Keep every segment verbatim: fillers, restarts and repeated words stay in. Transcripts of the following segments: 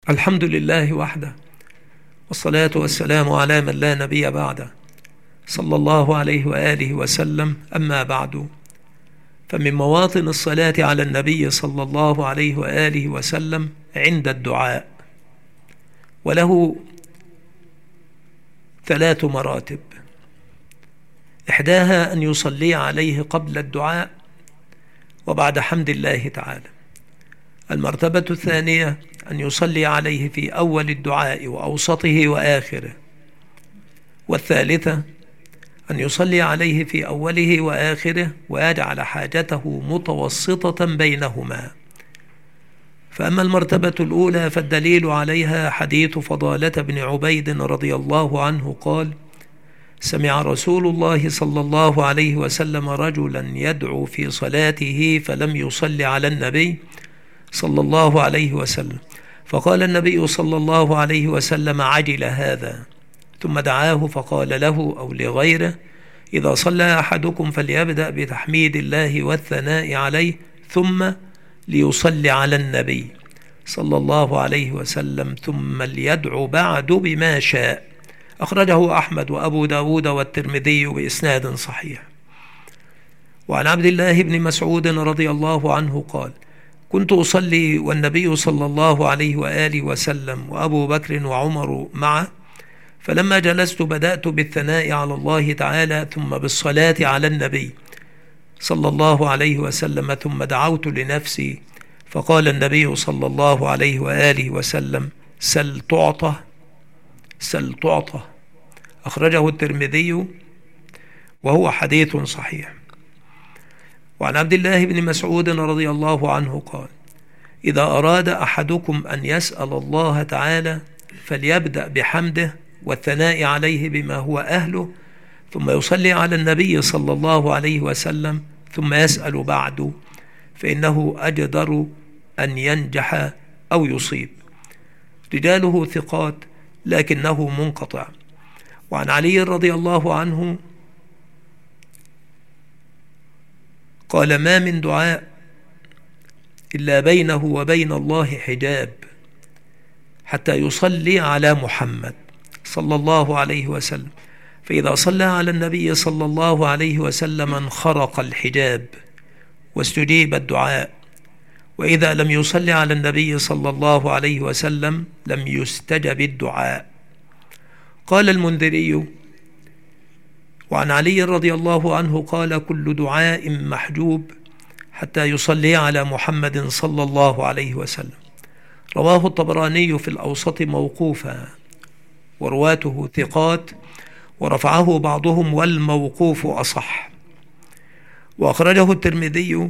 الحمد لله وحده، والصلاة والسلام على من لا نبي بعده، صلى الله عليه وآله وسلم. أما بعد، فمن مواطن الصلاة على النبي صلى الله عليه وآله وسلم عند الدعاء، وله ثلاث مراتب. إحداها أن يصلي عليه قبل الدعاء وبعد حمد الله تعالى. المرتبة الثانية أن يصلي عليه في أول الدعاء وأوسطه وآخره. والثالثة أن يصلي عليه في أوله وآخره ويجعل حاجته متوسطة بينهما. فأما المرتبة الأولى فالدليل عليها حديث فضالة بن عبيد رضي الله عنه قال: سمع رسول الله صلى الله عليه وسلم رجلا يدعو في صلاته فلم يصل على النبي صلى الله عليه وسلم، فقال النبي صلى الله عليه وسلم: عجل هذا. ثم دعاه فقال له أو لغيره: إذا صلى أحدكم فليبدأ بتحميد الله والثناء عليه ثم ليصلي على النبي صلى الله عليه وسلم ثم ليدعو بعد بما شاء. أخرجه أحمد وأبو داود والترمذي بإسناد صحيح. وعن عبد الله بن مسعود رضي الله عنه قال: كنت أصلي والنبي صلى الله عليه وآله وسلم وأبو بكر وعمر معه، فلما جلست بدأت بالثناء على الله تعالى ثم بالصلاة على النبي صلى الله عليه وسلم، ثم دعوت لنفسي، فقال النبي صلى الله عليه وآله وسلم: سل تعطى سل تعطى. أخرجه الترمذي وهو حديث صحيح. وعن عبد الله بن مسعود رضي الله عنه قال: إذا أراد أحدكم أن يسأل الله تعالى فليبدأ بحمده والثناء عليه بما هو أهله، ثم يصلي على النبي صلى الله عليه وسلم، ثم يسأل بعد، فإنه أجدر أن ينجح أو يصيب. رجاله ثقات لكنه منقطع. وعن علي رضي الله عنه قال: ما من دعاء إلا بينه وبين الله حجاب حتى يصلي على محمد صلى الله عليه وسلم، فإذا صلى على النبي صلى الله عليه وسلم انخرق الحجاب واستجيب الدعاء، وإذا لم يصلي على النبي صلى الله عليه وسلم لم يستجب الدعاء. قال المنذري: وعن علي رضي الله عنه قال: كل دعاء محجوب حتى يصلي على محمد صلى الله عليه وسلم. رواه الطبراني في الأوسط موقوفا، ورواته ثقات، ورفعه بعضهم والموقوف أصح. وأخرجه الترمذي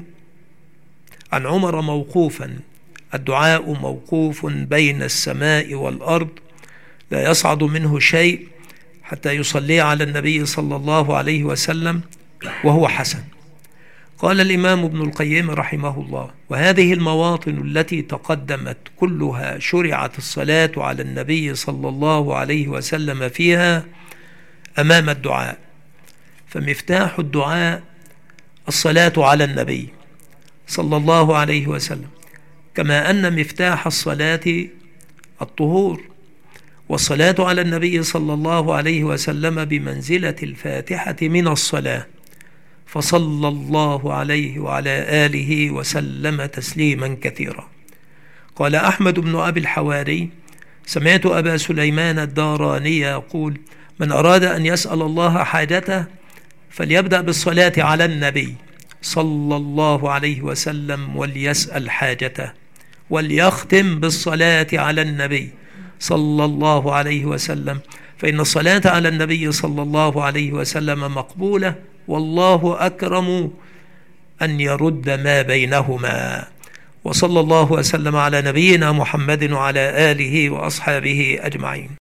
عن عمر موقوفا: الدعاء موقوف بين السماء والأرض لا يصعد منه شيء حتى يصلي على النبي صلى الله عليه وسلم، وهو حسن. قال الإمام ابن القيم رحمه الله: وهذه المواطن التي تقدمت كلها شرعت الصلاة على النبي صلى الله عليه وسلم فيها أمام الدعاء، فمفتاح الدعاء الصلاة على النبي صلى الله عليه وسلم، كما أن مفتاح الصلاة الطهور. والصلاة على النبي صلى الله عليه وسلم بمنزلة الفاتحة من الصلاة، فصلى الله عليه وعلى آله وسلم تسليما كثيرا. قال أحمد بن أبي الحواري: سمعت أبا سليمان الداراني يقول: من أراد أن يسأل الله حاجته فليبدأ بالصلاة على النبي صلى الله عليه وسلم وليسأل حاجته، وليختم بالصلاة على النبي صلى الله عليه وسلم، فإن الصلاة على النبي صلى الله عليه وسلم مقبولة، والله أكرم أن يرد ما بينهما. وصلى الله وسلم على نبينا محمد وعلى آله وأصحابه أجمعين.